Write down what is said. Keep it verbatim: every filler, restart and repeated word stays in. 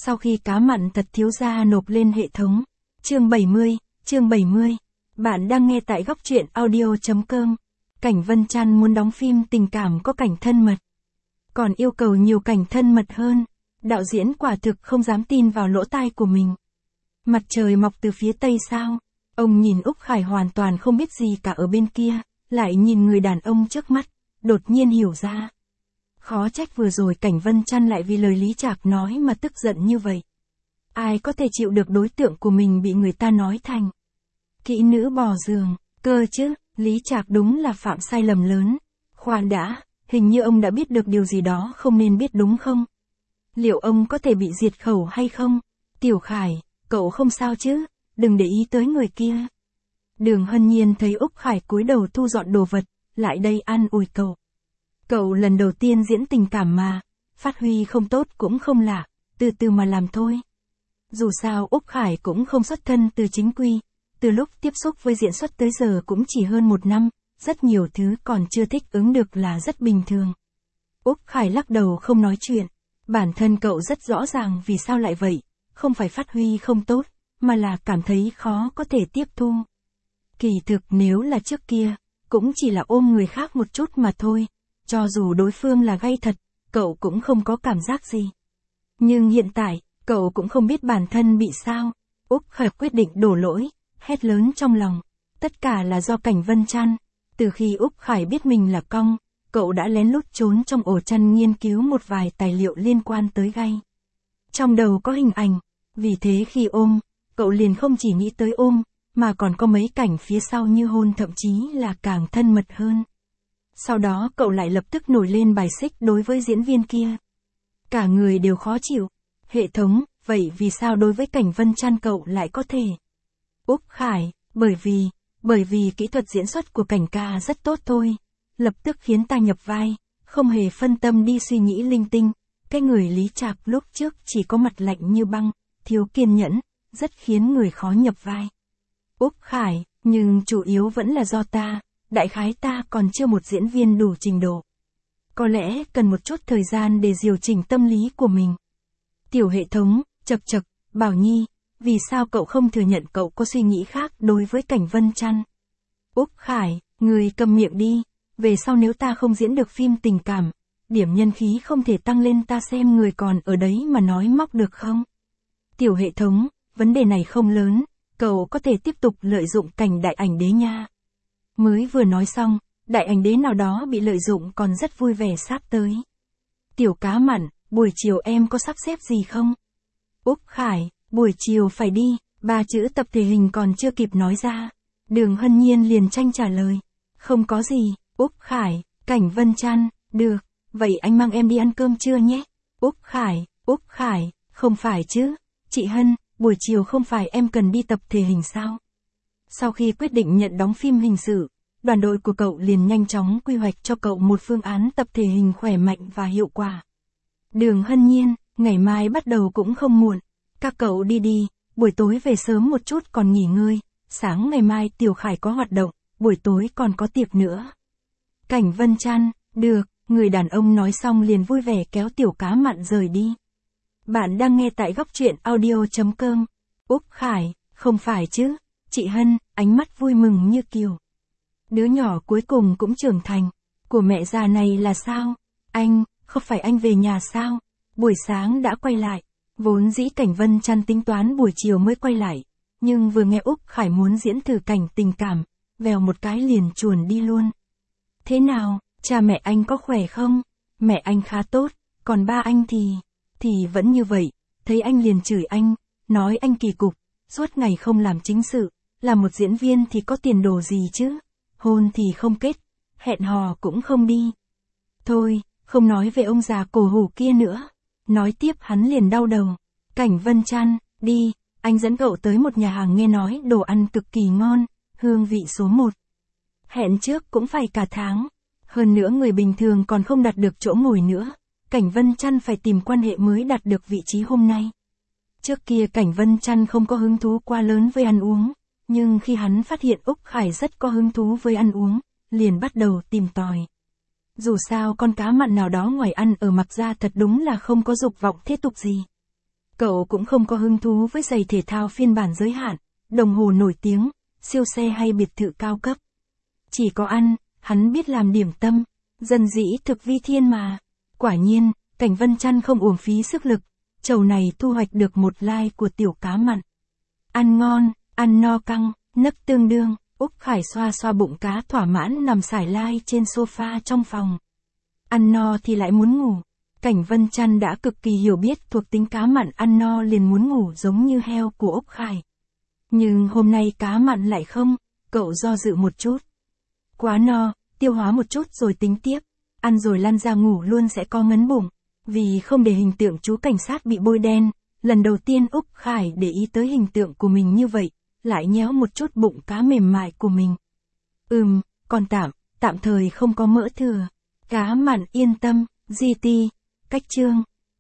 Sau khi cá mặn thật thiếu gia nộp lên hệ thống. Chương bảy mươi, chương bảy mươi. Bạn đang nghe tại góc truyện audio.com. Cảnh Vân Trăn muốn đóng phim tình cảm có cảnh thân mật. Còn yêu cầu nhiều cảnh thân mật hơn. Đạo diễn quả thực không dám tin vào lỗ tai của mình. Mặt trời mọc từ phía tây sao? Ông nhìn Úc Khải hoàn toàn không biết gì cả ở bên kia, lại nhìn người đàn ông trước mắt, đột nhiên hiểu ra. Khó trách vừa rồi Cảnh Vân Trăn lại vì lời Lý Trạc nói mà tức giận như vậy. Ai có thể chịu được đối tượng của mình bị người ta nói thành kỹ nữ bò giường, cơ chứ, Lý Trạc đúng là phạm sai lầm lớn. Khoan đã, hình như ông đã biết được điều gì đó không nên biết đúng không? Liệu ông có thể bị diệt khẩu hay không? Tiểu Khải, cậu không sao chứ, đừng để ý tới người kia. Đường Hân Nhiên thấy Úc Khải cúi đầu thu dọn đồ vật, lại đây an ủi cậu. Cậu lần đầu tiên diễn tình cảm mà, phát huy không tốt cũng không lạ, từ từ mà làm thôi. Dù sao Úc Khải cũng không xuất thân từ chính quy, từ lúc tiếp xúc với diễn xuất tới giờ cũng chỉ hơn một năm, rất nhiều thứ còn chưa thích ứng được là rất bình thường. Úc Khải lắc đầu không nói chuyện, bản thân cậu rất rõ ràng vì sao lại vậy, không phải phát huy không tốt, mà là cảm thấy khó có thể tiếp thu. Kỳ thực nếu là trước kia, cũng chỉ là ôm người khác một chút mà thôi, cho dù đối phương là gay thật, cậu cũng không có cảm giác gì. Nhưng hiện tại, cậu cũng không biết bản thân bị sao. Úc Khải quyết định đổ lỗi, hét lớn trong lòng. Tất cả là do Cảnh Vân Trăn. Từ khi Úc Khải biết mình là cong, cậu đã lén lút trốn trong ổ chăn nghiên cứu một vài tài liệu liên quan tới gay. Trong đầu có hình ảnh, vì thế khi ôm, cậu liền không chỉ nghĩ tới ôm, mà còn có mấy cảnh phía sau như hôn, thậm chí là càng thân mật hơn. Sau đó cậu lại lập tức nổi lên bài xích đối với diễn viên kia. Cả người đều khó chịu. Hệ thống, vậy vì sao đối với Cảnh Vân Trăn cậu lại có thể? Úc Khải, bởi vì, bởi vì kỹ thuật diễn xuất của Cảnh ca rất tốt thôi. Lập tức khiến ta nhập vai, không hề phân tâm đi suy nghĩ linh tinh. Cái người Lý Trạc lúc trước chỉ có mặt lạnh như băng, thiếu kiên nhẫn, rất khiến người khó nhập vai. Úc Khải, nhưng chủ yếu vẫn là do ta. Đại khái ta còn chưa một diễn viên đủ trình độ. Có lẽ cần một chút thời gian để điều chỉnh tâm lý của mình. Tiểu hệ thống, chật chật, Bảo Nhi, vì sao cậu không thừa nhận cậu có suy nghĩ khác đối với Cảnh Vân Trăn? Úc Khải, người cầm miệng đi, về sau nếu ta không diễn được phim tình cảm, điểm nhân khí không thể tăng lên, ta xem người còn ở đấy mà nói móc được không? Tiểu hệ thống, vấn đề này không lớn, cậu có thể tiếp tục lợi dụng Cảnh đại ảnh đế nha. Mới vừa nói xong, đại ảnh đế nào đó bị lợi dụng còn rất vui vẻ sắp tới. Tiểu cá mặn, buổi chiều em có sắp xếp gì không? Úc Khải, buổi chiều phải đi, ba chữ tập thể hình còn chưa kịp nói ra. Đường Hân Nhiên liền tranh trả lời. Không có gì, Úc Khải, Cảnh Vân Trăn, được, vậy anh mang em đi ăn cơm trưa nhé. Úc Khải, Úc Khải, không phải chứ, chị Hân, buổi chiều không phải em cần đi tập thể hình sao? Sau khi quyết định nhận đóng phim hình sự, đoàn đội của cậu liền nhanh chóng quy hoạch cho cậu một phương án tập thể hình khỏe mạnh và hiệu quả. Đường Hân Nhiên, ngày mai bắt đầu cũng không muộn. Các cậu đi đi, buổi tối về sớm một chút còn nghỉ ngơi. Sáng ngày mai Tiểu Khải có hoạt động, buổi tối còn có tiệc nữa. Cảnh Vân Trăn, được, người đàn ông nói xong liền vui vẻ kéo Tiểu cá mặn rời đi. Bạn đang nghe tại góc truyện audio.com. Úc Khải, không phải chứ, chị Hân, ánh mắt vui mừng như kiều. Đứa nhỏ cuối cùng cũng trưởng thành, của mẹ già này là sao? Anh, không phải anh về nhà sao? Buổi sáng đã quay lại, vốn dĩ Cảnh Vân Trăn tính toán buổi chiều mới quay lại, nhưng vừa nghe Úc Khải muốn diễn thử cảnh tình cảm, vèo một cái liền chuồn đi luôn. Thế nào, cha mẹ anh có khỏe không? Mẹ anh khá tốt, còn ba anh thì, thì vẫn như vậy, thấy anh liền chửi anh, nói anh kỳ cục, suốt ngày không làm chính sự, là một diễn viên thì có tiền đồ gì chứ? Hôn thì không kết, hẹn hò cũng không đi. Thôi, không nói về ông già cổ hủ kia nữa. Nói tiếp hắn liền đau đầu. Cảnh Vân Trăn, đi, anh dẫn cậu tới một nhà hàng nghe nói đồ ăn cực kỳ ngon, hương vị số một. Hẹn trước cũng phải cả tháng. Hơn nữa người bình thường còn không đặt được chỗ ngồi nữa. Cảnh Vân Trăn phải tìm quan hệ mới đạt được vị trí hôm nay. Trước kia Cảnh Vân Trăn không có hứng thú quá lớn với ăn uống. Nhưng khi hắn phát hiện Úc Khải rất có hứng thú với ăn uống, liền bắt đầu tìm tòi. Dù sao con cá mặn nào đó ngoài ăn ở mặc ra thật đúng là không có dục vọng thế tục gì. Cậu cũng không có hứng thú với giày thể thao phiên bản giới hạn, đồng hồ nổi tiếng, siêu xe hay biệt thự cao cấp. Chỉ có ăn, hắn biết làm điểm tâm, dân dĩ thực vi thiên mà. Quả nhiên, Cảnh Vân Chăn không uổng phí sức lực, chầu này thu hoạch được một like của tiểu cá mặn. Ăn ngon, ăn no căng, nấc tương đương, Úc Khải xoa xoa bụng cá thỏa mãn nằm sải lai trên sofa trong phòng. Ăn no thì lại muốn ngủ. Cảnh Vân Chăn đã cực kỳ hiểu biết thuộc tính cá mặn ăn no liền muốn ngủ giống như heo của Úc Khải. Nhưng hôm nay cá mặn lại không, cậu do dự một chút. Quá no, tiêu hóa một chút rồi tính tiếp, ăn rồi lăn ra ngủ luôn sẽ có ngấn bụng. Vì không để hình tượng chú cảnh sát bị bôi đen, lần đầu tiên Úc Khải để ý tới hình tượng của mình như vậy, lại nhéo một chút bụng cá mềm mại của mình. Ừm, còn tạm, tạm thời không có mỡ thừa. Cá mặn yên tâm, giê tê, cách chương.